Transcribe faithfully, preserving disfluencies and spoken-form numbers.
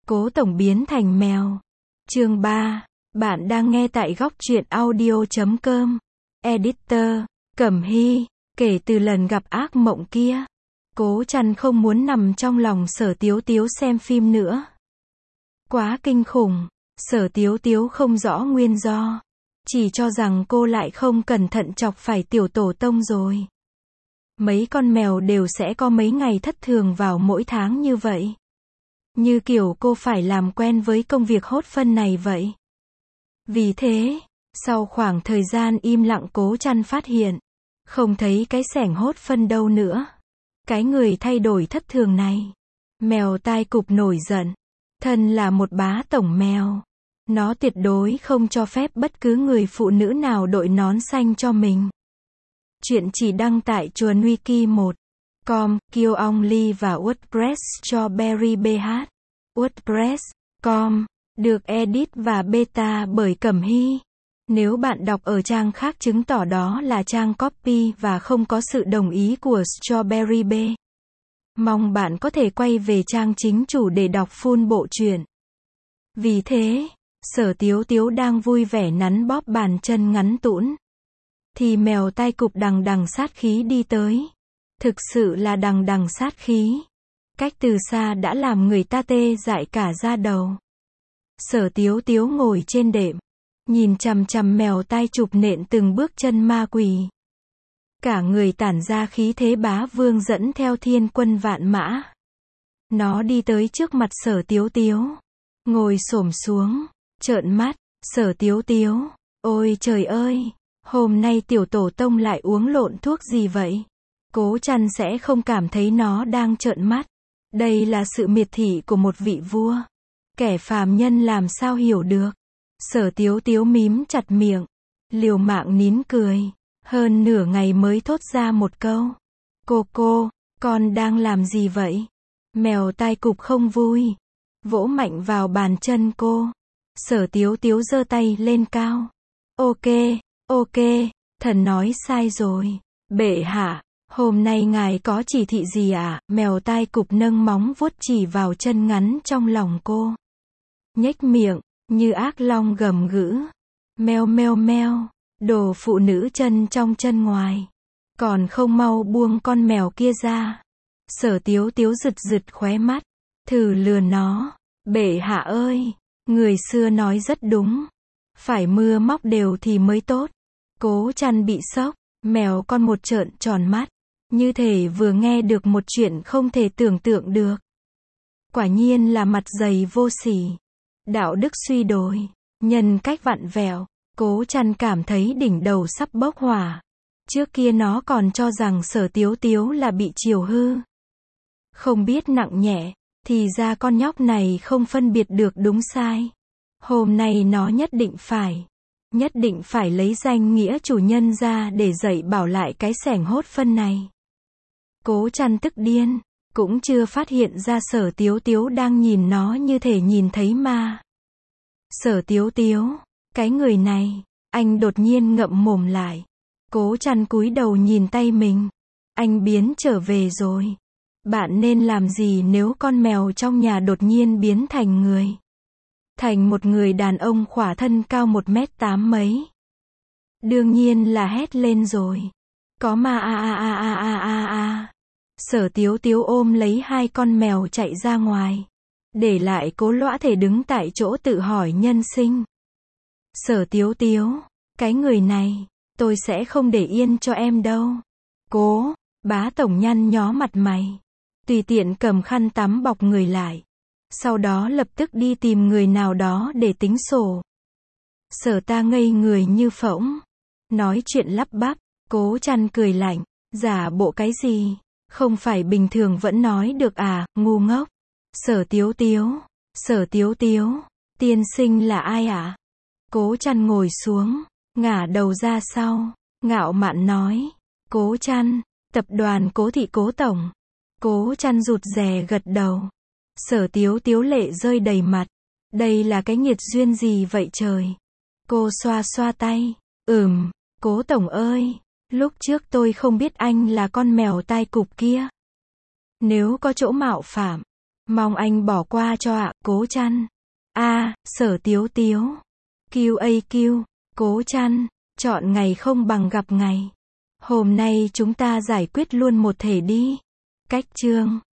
Cố tổng biến thành mèo. Chương ba. Bạn đang nghe tại góc truyện audio chấm com. Editor, Cẩm Hy. Kể từ lần gặp ác mộng kia, Cố Trăn không muốn nằm trong lòng Sở Tiếu Tiếu xem phim nữa. Quá kinh khủng. Sở Tiếu Tiếu không rõ nguyên do, chỉ cho rằng cô lại không cẩn thận chọc phải tiểu tổ tông rồi. Mấy con mèo đều sẽ có mấy ngày thất thường vào mỗi tháng như vậy. Như kiểu cô phải làm quen với công việc hốt phân này vậy. Vì thế, sau khoảng thời gian im lặng Cố Trăn phát hiện, không thấy cái xẻng hốt phân đâu nữa. Cái người thay đổi thất thường này. Mèo tai cụp nổi giận. Thân là một bá tổng mèo. Nó tuyệt đối không cho phép bất cứ người phụ nữ nào đội nón xanh cho mình. Chuyện chỉ đăng tại chuồn wiki một chấm com, Kill Only và WordPress cho Berry bê hát. WordPress chấm com, được edit và beta bởi Cẩm Hy. Nếu bạn đọc ở trang khác chứng tỏ đó là trang copy và không có sự đồng ý của Strawberry Bee. Mong bạn có thể quay về trang chính chủ để đọc full bộ truyện. Vì thế, Sở Tiếu Tiếu đang vui vẻ nắn bóp bàn chân ngắn tũn, thì mèo tai cụp đằng đằng sát khí đi tới. Thực sự là đằng đằng sát khí. Cách từ xa đã làm người ta tê dại cả da đầu. Sở Tiếu Tiếu ngồi trên đệm, nhìn chằm chằm mèo tai chụp nện từng bước chân ma quỷ. Cả người tản ra khí thế bá vương dẫn theo thiên quân vạn mã. Nó đi tới trước mặt Sở Tiếu Tiếu, ngồi xổm xuống, trợn mắt. Sở Tiếu Tiếu, ôi trời ơi, hôm nay tiểu tổ tông lại uống lộn thuốc gì vậy? Cố Trăn sẽ không cảm thấy nó đang trợn mắt. Đây là sự miệt thị của một vị vua. Kẻ phàm nhân làm sao hiểu được. Sở Tiếu Tiếu mím chặt miệng, liều mạng nín cười. Hơn nửa ngày mới thốt ra một câu. Cô cô, con đang làm gì vậy? Mèo tai cụp không vui, vỗ mạnh vào bàn chân cô. Sở Tiếu Tiếu giơ tay lên cao. Ok, ok, thần nói sai rồi. Bệ hạ, hôm nay ngài có chỉ thị gì ạ? À? Mèo tai cụp nâng móng vuốt chỉ vào chân ngắn trong lòng cô. Nhếch miệng, như ác long gầm gữ. Meo meo meo, đồ phụ nữ chân trong chân ngoài. Còn không mau buông con mèo kia ra. Sở Tiếu Tiếu rực rực khóe mắt, thử lừa nó. Bệ hạ ơi, người xưa nói rất đúng. Phải mưa móc đều thì mới tốt. Cố Trăn bị sốc, mèo con một trợn tròn mắt. Như thể vừa nghe được một chuyện không thể tưởng tượng được. Quả nhiên là mặt dày vô sỉ. Đạo đức suy đồi, nhân cách vặn vẹo. Cố Trăn cảm thấy đỉnh đầu sắp bốc hỏa. Trước kia nó còn cho rằng Sở Tiếu Tiếu là bị chiều hư, không biết nặng nhẹ, thì ra con nhóc này không phân biệt được đúng sai. Hôm nay nó nhất định phải, nhất định phải lấy danh nghĩa chủ nhân ra để dạy bảo lại cái xẻng hốt phân này. Cố Trăn tức điên, cũng chưa phát hiện ra Sở Tiếu Tiếu đang nhìn nó như thể nhìn thấy ma. Sở Tiếu Tiếu, cái người này, anh đột nhiên ngậm mồm lại. Cố Trăn cúi đầu nhìn tay mình. Anh biến trở về rồi. Bạn nên làm gì nếu con mèo trong nhà đột nhiên biến thành người? Thành một người đàn ông khỏa thân cao một mét tám mấy. Đương nhiên là hét lên rồi. Có ma a a a a a a a. Sở Tiếu Tiếu ôm lấy hai con mèo chạy ra ngoài. Để lại Cố Lõa Thể đứng tại chỗ tự hỏi nhân sinh. Sở Tiếu Tiếu, cái người này, tôi sẽ không để yên cho em đâu. Cố, bá tổng nhăn nhó mặt mày. Tùy tiện cầm khăn tắm bọc người lại. Sau đó lập tức đi tìm người nào đó để tính sổ. Sở ta ngây người như phỗng. Nói chuyện lắp bắp. Cố Trăn cười lạnh. Giả bộ cái gì? Không phải bình thường vẫn nói được à, ngu ngốc. Sở Tiếu Tiếu, Sở Tiếu Tiếu, tiên sinh là ai ạ? À? Cố Trăn ngồi xuống, ngả đầu ra sau, ngạo mạn nói. Cố Trăn, tập đoàn Cố thị Cố tổng. Cố Trăn rụt rè gật đầu. Sở Tiếu Tiếu lệ rơi đầy mặt. Đây là cái nghiệt duyên gì vậy trời? Cô xoa xoa tay. Ừm, Cố tổng ơi, lúc trước tôi không biết anh là con mèo tai cụp kia. Nếu có chỗ mạo phạm, Mong anh bỏ qua cho ạ, Cố Chăn. A, Sở Tiếu Tiếu. quy a quy, Cố Chăn, chọn ngày không bằng gặp ngày. Hôm nay chúng ta giải quyết luôn một thể đi. Cách chương